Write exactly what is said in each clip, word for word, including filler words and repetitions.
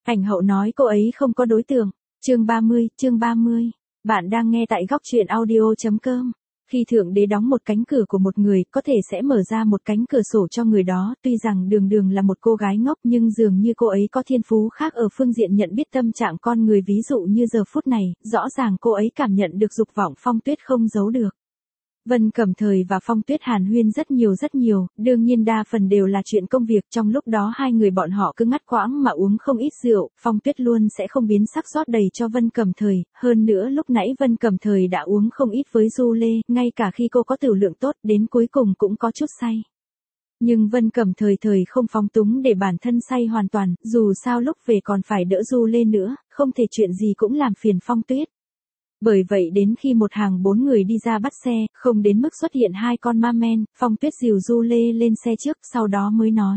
Ảnh hậu nói cô ấy không có đối tượng. Chương ba mươi, chương ba mươi. Bạn đang nghe tại góc truyện audio chấm com. Khi Thượng Đế đóng một cánh cửa của một người, có thể sẽ mở ra một cánh cửa sổ cho người đó. Tuy rằng Đường Đường là một cô gái ngốc nhưng dường như cô ấy có thiên phú khác ở phương diện nhận biết tâm trạng con người, ví dụ như giờ phút này, rõ ràng cô ấy cảm nhận được dục vọng Phong Tuyết không giấu được. Vân Cẩm Thời và Phong Tuyết hàn huyên rất nhiều rất nhiều, đương nhiên đa phần đều là chuyện công việc, trong lúc đó hai người bọn họ cứ ngắt quãng mà uống không ít rượu, Phong Tuyết luôn sẽ không biến sắc rót đầy cho Vân Cẩm Thời, hơn nữa lúc nãy Vân Cẩm Thời đã uống không ít với Du Lê, ngay cả khi cô có tiểu lượng tốt, đến cuối cùng cũng có chút say. Nhưng Vân Cẩm Thời thời không phóng túng để bản thân say hoàn toàn, dù sao lúc về còn phải đỡ Du Lê nữa, không thể chuyện gì cũng làm phiền Phong Tuyết. Bởi vậy đến khi một hàng bốn người đi ra bắt xe, không đến mức xuất hiện hai con ma men, Phong Tuyết dìu Du Lê lên xe trước, sau đó mới nói.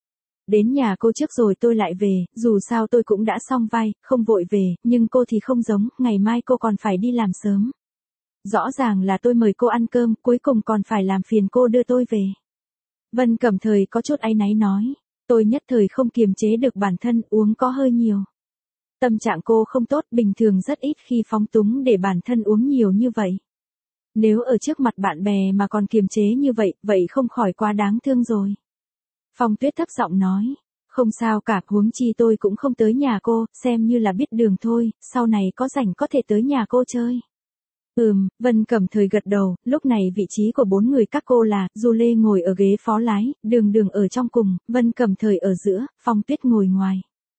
Đến nhà cô trước rồi tôi lại về, dù sao tôi cũng đã xong vai, không vội về, nhưng cô thì không giống, ngày mai cô còn phải đi làm sớm. Rõ ràng là tôi mời cô ăn cơm, cuối cùng còn phải làm phiền cô đưa tôi về. Vân Cẩm Thời có chút áy náy nói, tôi nhất thời không kiềm chế được bản thân, uống có hơi nhiều. Tâm trạng cô không tốt, bình thường rất ít khi phóng túng để bản thân uống nhiều như vậy. Nếu ở trước mặt bạn bè mà còn kiềm chế như vậy, vậy không khỏi quá đáng thương rồi. Phong Tuyết thấp giọng nói, không sao cả, huống chi tôi cũng không tới nhà cô, xem như là biết đường thôi, sau này có rảnh có thể tới nhà cô chơi. Ừm, Vân Cẩm Thời gật đầu, lúc này vị trí của bốn người các cô là, Du Lê ngồi ở ghế phó lái, Đường Đường ở trong cùng, Vân Cẩm Thời ở giữa, Phong Tuyết ngồi ngoài.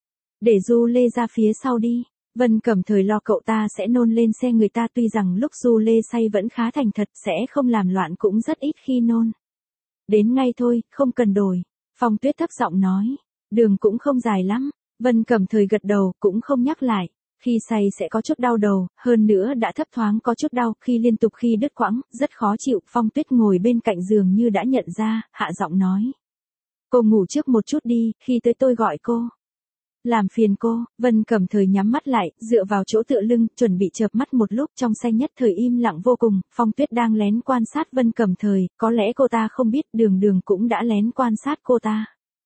Để Du Lê ra phía sau đi, Vân Cẩm Thời lo cậu ta sẽ nôn lên xe người ta, tuy rằng lúc Du Lê say vẫn khá thành thật, sẽ không làm loạn cũng rất ít khi nôn. Đến ngay thôi, không cần đổi, Phong Tuyết thấp giọng nói, đường cũng không dài lắm, Vân Cẩm Thời gật đầu, cũng không nhắc lại, khi say sẽ có chút đau đầu, hơn nữa đã thấp thoáng có chút đau, khi liên tục khi đứt quãng, rất khó chịu, Phong Tuyết ngồi bên cạnh giường như đã nhận ra, hạ giọng nói. Cô ngủ trước một chút đi, khi tới tôi gọi cô. Làm phiền cô, Vân Cẩm Thời nhắm mắt lại, dựa vào chỗ tựa lưng, chuẩn bị chợp mắt một lúc, trong xe nhất thời im lặng vô cùng, Phong Tuyết đang lén quan sát Vân Cẩm Thời, có lẽ cô ta không biết, Đường Đường cũng đã lén quan sát cô ta.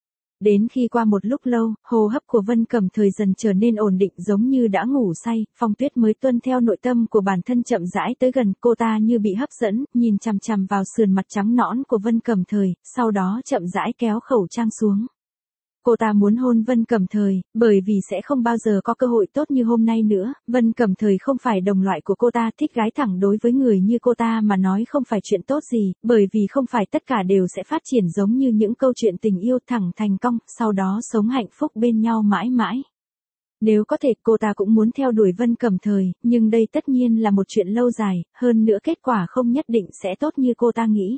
Đến khi qua một lúc lâu, hô hấp của Vân Cẩm Thời dần trở nên ổn định giống như đã ngủ say, Phong Tuyết mới tuân theo nội tâm của bản thân chậm rãi tới gần, cô ta như bị hấp dẫn, nhìn chằm chằm vào sườn mặt trắng nõn của Vân Cẩm Thời, sau đó chậm rãi kéo khẩu trang xuống. Cô ta muốn hôn Vân Cẩm Thời, bởi vì sẽ không bao giờ có cơ hội tốt như hôm nay nữa, Vân Cẩm Thời không phải đồng loại của cô ta, thích gái thẳng đối với người như cô ta mà nói không phải chuyện tốt gì, bởi vì không phải tất cả đều sẽ phát triển giống như những câu chuyện tình yêu thẳng thành công, sau đó sống hạnh phúc bên nhau mãi mãi. Nếu có thể cô ta cũng muốn theo đuổi Vân Cẩm Thời, nhưng đây tất nhiên là một chuyện lâu dài, hơn nữa kết quả không nhất định sẽ tốt như cô ta nghĩ.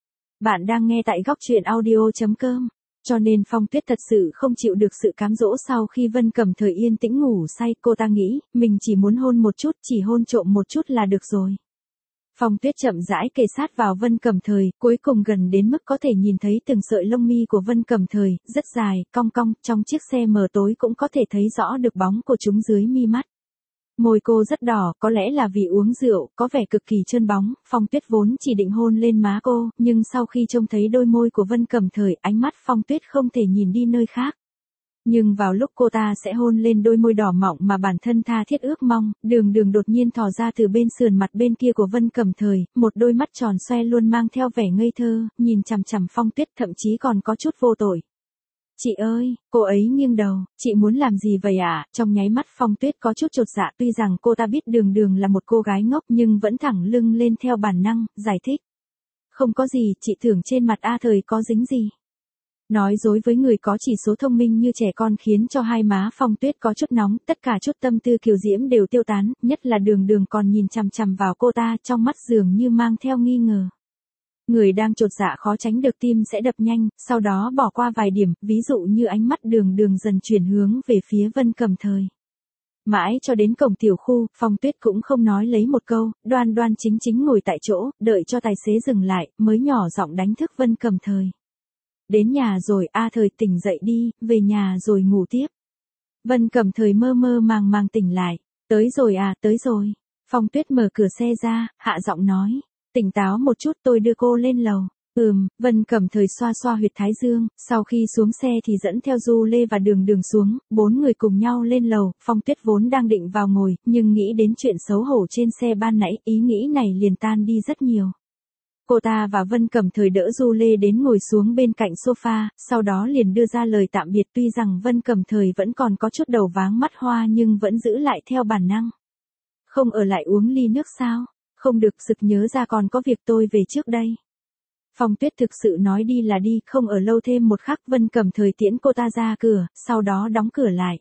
Bạn đang nghe tại góc truyện audio chấm com. Cho nên Phong Tuyết thật sự không chịu được sự cám dỗ sau khi Vân Cẩm Thời yên tĩnh ngủ say, cô ta nghĩ, mình chỉ muốn hôn một chút, chỉ hôn trộm một chút là được rồi. Phong Tuyết chậm rãi kề sát vào Vân Cẩm Thời, cuối cùng gần đến mức có thể nhìn thấy từng sợi lông mi của Vân Cẩm Thời, rất dài, cong cong, trong chiếc xe mờ tối cũng có thể thấy rõ được bóng của chúng dưới mi mắt. Môi cô rất đỏ, có lẽ là vì uống rượu, có vẻ cực kỳ trơn bóng, Phong Tuyết vốn chỉ định hôn lên má cô, nhưng sau khi trông thấy đôi môi của Vân Cẩm Thời, ánh mắt Phong Tuyết không thể nhìn đi nơi khác. Nhưng vào lúc cô ta sẽ hôn lên đôi môi đỏ mọng mà bản thân tha thiết ước mong, Đường Đường đột nhiên thò ra từ bên sườn mặt bên kia của Vân Cẩm Thời, một đôi mắt tròn xoe luôn mang theo vẻ ngây thơ, nhìn chằm chằm Phong Tuyết, thậm chí còn có chút vô tội. Chị ơi, cô ấy nghiêng đầu, chị muốn làm gì vậy ạ? À? Trong nháy mắt Phong Tuyết có chút chột dạ, tuy rằng cô ta biết Đường Đường là một cô gái ngốc nhưng vẫn thẳng lưng lên theo bản năng, giải thích. Không có gì, chị tưởng trên mặt A Thời có dính gì. Nói dối với người có chỉ số thông minh như trẻ con khiến cho hai má Phong Tuyết có chút nóng, tất cả chút tâm tư kiều diễm đều tiêu tán, nhất là Đường Đường còn nhìn chằm chằm vào cô ta, trong mắt dường như mang theo nghi ngờ. Người đang chột dạ khó tránh được tim sẽ đập nhanh, sau đó bỏ qua vài điểm, ví dụ như ánh mắt Đường Đường dần chuyển hướng về phía Vân Cẩm Thời. Mãi cho đến cổng tiểu khu, Phong Tuyết cũng không nói lấy một câu, đoan đoan chính chính ngồi tại chỗ, đợi cho tài xế dừng lại, mới nhỏ giọng đánh thức Vân Cẩm Thời. Đến nhà rồi, A Thời tỉnh dậy đi, về nhà rồi ngủ tiếp. Vân Cẩm Thời mơ mơ màng màng tỉnh lại, tới rồi à, tới rồi. Phong Tuyết mở cửa xe ra, hạ giọng nói. Tỉnh táo một chút, tôi đưa cô lên lầu. Ừm, Vân Cẩm Thời xoa xoa huyệt thái dương, sau khi xuống xe thì dẫn theo Du Lê và Đường Đường xuống, bốn người cùng nhau lên lầu, Phong Tuyết vốn đang định vào ngồi, nhưng nghĩ đến chuyện xấu hổ trên xe ban nãy, ý nghĩ này liền tan đi rất nhiều. Cô ta và Vân Cẩm Thời đỡ Du Lê đến ngồi xuống bên cạnh sofa, sau đó liền đưa ra lời tạm biệt, tuy rằng Vân Cẩm Thời vẫn còn có chút đầu váng mắt hoa nhưng vẫn giữ lại theo bản năng. Không ở lại uống ly nước sao? Không được, sực nhớ ra còn có việc, tôi về trước đây. Phong Tuyết thực sự nói đi là đi, không ở lâu thêm một khắc. Vân Cẩm Thời tiễn cô ta ra cửa, sau đó đóng cửa lại.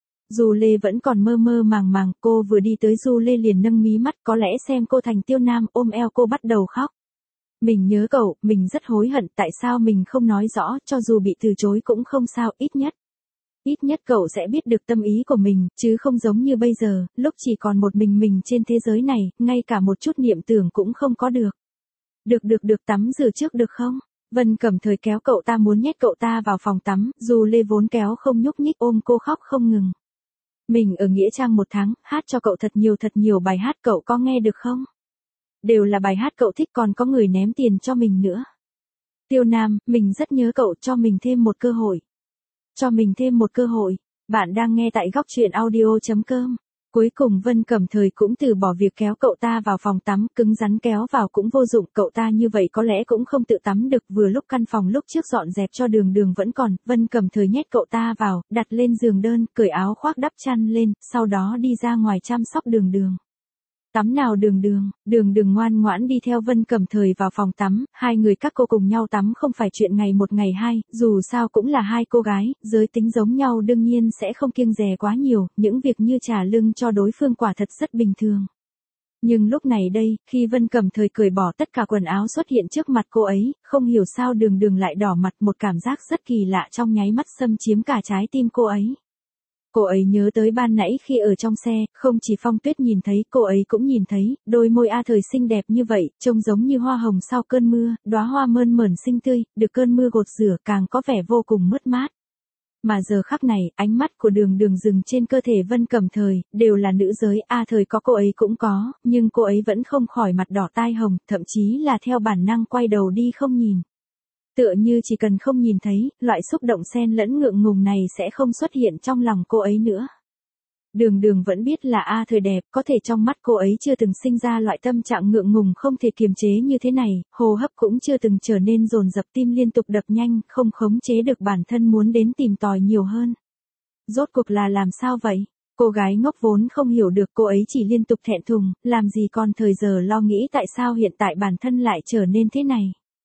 Du Lê vẫn còn mơ mơ màng màng, cô vừa đi tới Du Lê liền nâng mí mắt, có lẽ xem cô thành Tiêu Nam, ôm eo cô bắt đầu khóc. Mình nhớ cậu, mình rất hối hận, tại sao mình không nói rõ, cho dù bị từ chối cũng không sao, ít nhất. Ít nhất cậu sẽ biết được tâm ý của mình, chứ không giống như bây giờ, lúc chỉ còn một mình mình trên thế giới này, ngay cả một chút niệm tưởng cũng không có được. Được được được, tắm rửa trước được không? Vân Cẩm Thời kéo cậu ta muốn nhét cậu ta vào phòng tắm, Du Lê vốn kéo không nhúc nhích ôm cô khóc không ngừng. Mình ở Nghĩa Trang một tháng, hát cho cậu thật nhiều thật nhiều bài hát, cậu có nghe được không? Đều là bài hát cậu thích, còn có người ném tiền cho mình nữa. Tiêu Nam, mình rất nhớ cậu, cho mình thêm một cơ hội. Cho mình thêm một cơ hội. Bạn đang nghe tại góc truyện audio chấm com. Cuối cùng Vân Cẩm Thời cũng từ bỏ việc kéo cậu ta vào phòng tắm, cứng rắn kéo vào cũng vô dụng, cậu ta như vậy có lẽ cũng không tự tắm được. Vừa lúc căn phòng lúc trước dọn dẹp cho Đường Đường vẫn còn, Vân Cẩm Thời nhét cậu ta vào, đặt lên giường đơn, cởi áo khoác đắp chăn lên, sau đó đi ra ngoài chăm sóc Đường Đường. Tắm nào Đường Đường, Đường Đường ngoan ngoãn đi theo Vân Cẩm Thời vào phòng tắm, hai người các cô cùng nhau tắm không phải chuyện ngày một ngày hai, dù sao cũng là hai cô gái, giới tính giống nhau đương nhiên sẽ không kiêng dè quá nhiều, những việc như trả lưng cho đối phương quả thật rất bình thường. Nhưng lúc này đây, khi Vân Cẩm Thời cởi bỏ tất cả quần áo xuất hiện trước mặt cô ấy, không hiểu sao Đường Đường lại đỏ mặt, một cảm giác rất kỳ lạ trong nháy mắt xâm chiếm cả trái tim cô ấy. Cô ấy nhớ tới ban nãy khi ở trong xe, không chỉ Phong Tuyết nhìn thấy, cô ấy cũng nhìn thấy, đôi môi A Thời xinh đẹp như vậy, trông giống như hoa hồng sau cơn mưa, đóa hoa mơn mởn xinh tươi, được cơn mưa gột rửa càng có vẻ vô cùng mướt mát. Mà giờ khắc này, ánh mắt của Đường Đường dừng trên cơ thể Vân Cẩm Thời, đều là nữ giới, A Thời có cô ấy cũng có, nhưng cô ấy vẫn không khỏi mặt đỏ tai hồng, thậm chí là theo bản năng quay đầu đi không nhìn. Tựa như chỉ cần không nhìn thấy, loại xúc động xen lẫn ngượng ngùng này sẽ không xuất hiện trong lòng cô ấy nữa. Đường Đường vẫn biết là A Thời đẹp, có thể trong mắt cô ấy chưa từng sinh ra loại tâm trạng ngượng ngùng không thể kiềm chế như thế này, hô hấp cũng chưa từng trở nên dồn dập, tim liên tục đập nhanh, không khống chế được bản thân muốn đến tìm tòi nhiều hơn. Rốt cuộc là làm sao vậy? Cô gái ngốc vốn không hiểu được, cô ấy chỉ liên tục thẹn thùng, làm gì còn thời giờ lo nghĩ tại sao hiện tại bản thân lại trở nên thế này.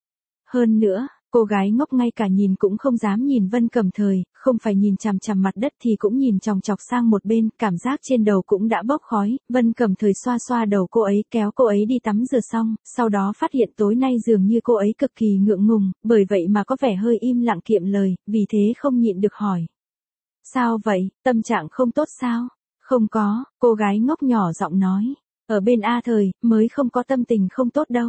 Hơn nữa, cô gái ngốc ngay cả nhìn cũng không dám nhìn Vân Cẩm Thời, không phải nhìn chằm chằm mặt đất thì cũng nhìn chòng chọc sang một bên, cảm giác trên đầu cũng đã bốc khói. Vân Cẩm Thời xoa xoa đầu cô ấy, kéo cô ấy đi tắm rửa xong, sau đó phát hiện tối nay dường như cô ấy cực kỳ ngượng ngùng, bởi vậy mà có vẻ hơi im lặng kiệm lời, vì thế không nhịn được hỏi. Sao vậy, tâm trạng không tốt sao? Không có, cô gái ngốc nhỏ giọng nói, ở bên A Thời, mới không có tâm tình không tốt đâu.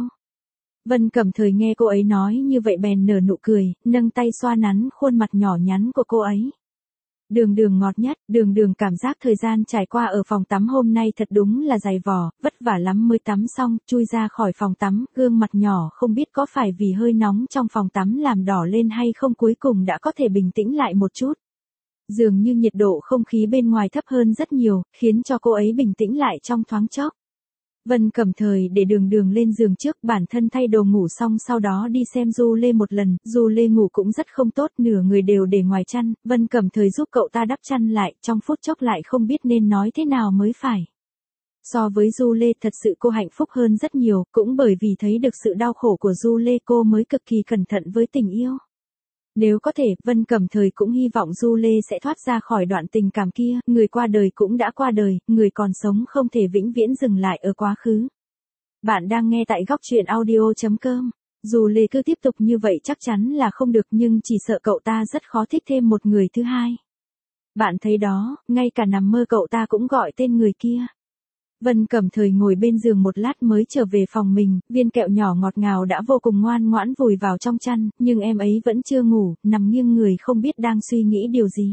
Vân Cẩm Thời nghe cô ấy nói như vậy bèn nở nụ cười, nâng tay xoa nắn khuôn mặt nhỏ nhắn của cô ấy. Đường Đường ngọt nhất, Đường Đường cảm giác thời gian trải qua ở phòng tắm hôm nay thật đúng là dày vò, vất vả lắm mới tắm xong, chui ra khỏi phòng tắm, gương mặt nhỏ không biết có phải vì hơi nóng trong phòng tắm làm đỏ lên hay không, cuối cùng đã có thể bình tĩnh lại một chút. Dường như nhiệt độ không khí bên ngoài thấp hơn rất nhiều, khiến cho cô ấy bình tĩnh lại trong thoáng chốc. Vân Cẩm Thời để Đường Đường lên giường trước, bản thân thay đồ ngủ xong sau đó đi xem Du Lê một lần, Du Lê ngủ cũng rất không tốt, nửa người đều để ngoài chăn, Vân Cẩm Thời giúp cậu ta đắp chăn lại, trong phút chốc lại không biết nên nói thế nào mới phải. So với Du Lê thật sự cô hạnh phúc hơn rất nhiều, cũng bởi vì thấy được sự đau khổ của Du Lê cô mới cực kỳ cẩn thận với tình yêu. Nếu có thể, Vân Cẩm Thời cũng hy vọng Du Lê sẽ thoát ra khỏi đoạn tình cảm kia, người qua đời cũng đã qua đời, người còn sống không thể vĩnh viễn dừng lại ở quá khứ. Bạn đang nghe tại góc truyện audio chấm com. Du Lê cứ tiếp tục như vậy chắc chắn là không được, nhưng chỉ sợ cậu ta rất khó thích thêm một người thứ hai. Bạn thấy đó, ngay cả nằm mơ cậu ta cũng gọi tên người kia. Vân Cẩm Thời ngồi bên giường một lát mới trở về phòng mình, viên kẹo nhỏ ngọt ngào đã vô cùng ngoan ngoãn vùi vào trong chăn, nhưng em ấy vẫn chưa ngủ, nằm nghiêng người không biết đang suy nghĩ điều gì.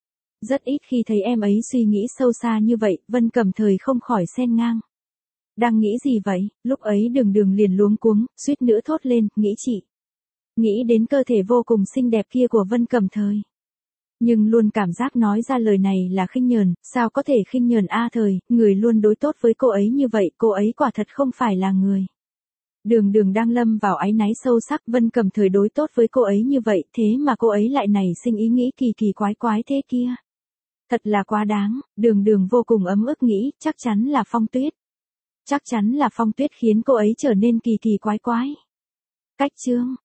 Rất ít khi thấy em ấy suy nghĩ sâu xa như vậy, Vân Cẩm Thời không khỏi xen ngang. Đang nghĩ gì vậy? Lúc ấy Đường Đường liền luống cuống, suýt nữa thốt lên, nghĩ chị. nghĩ đến cơ thể vô cùng xinh đẹp kia của Vân Cẩm Thời. Nhưng luôn cảm giác nói ra lời này là khinh nhờn, sao có thể khinh nhờn a Thời, người luôn đối tốt với cô ấy như vậy, cô ấy quả thật không phải là người. Đường Đường đang lâm vào áy náy sâu sắc, Vân Cẩm Thời đối tốt với cô ấy như vậy, thế mà cô ấy lại nảy sinh ý nghĩ kỳ kỳ quái quái thế kia. Thật là quá đáng, Đường Đường vô cùng ấm ức nghĩ, chắc chắn là Phong Tuyết. Chắc chắn là Phong Tuyết khiến cô ấy trở nên kỳ kỳ quái quái. Cách chương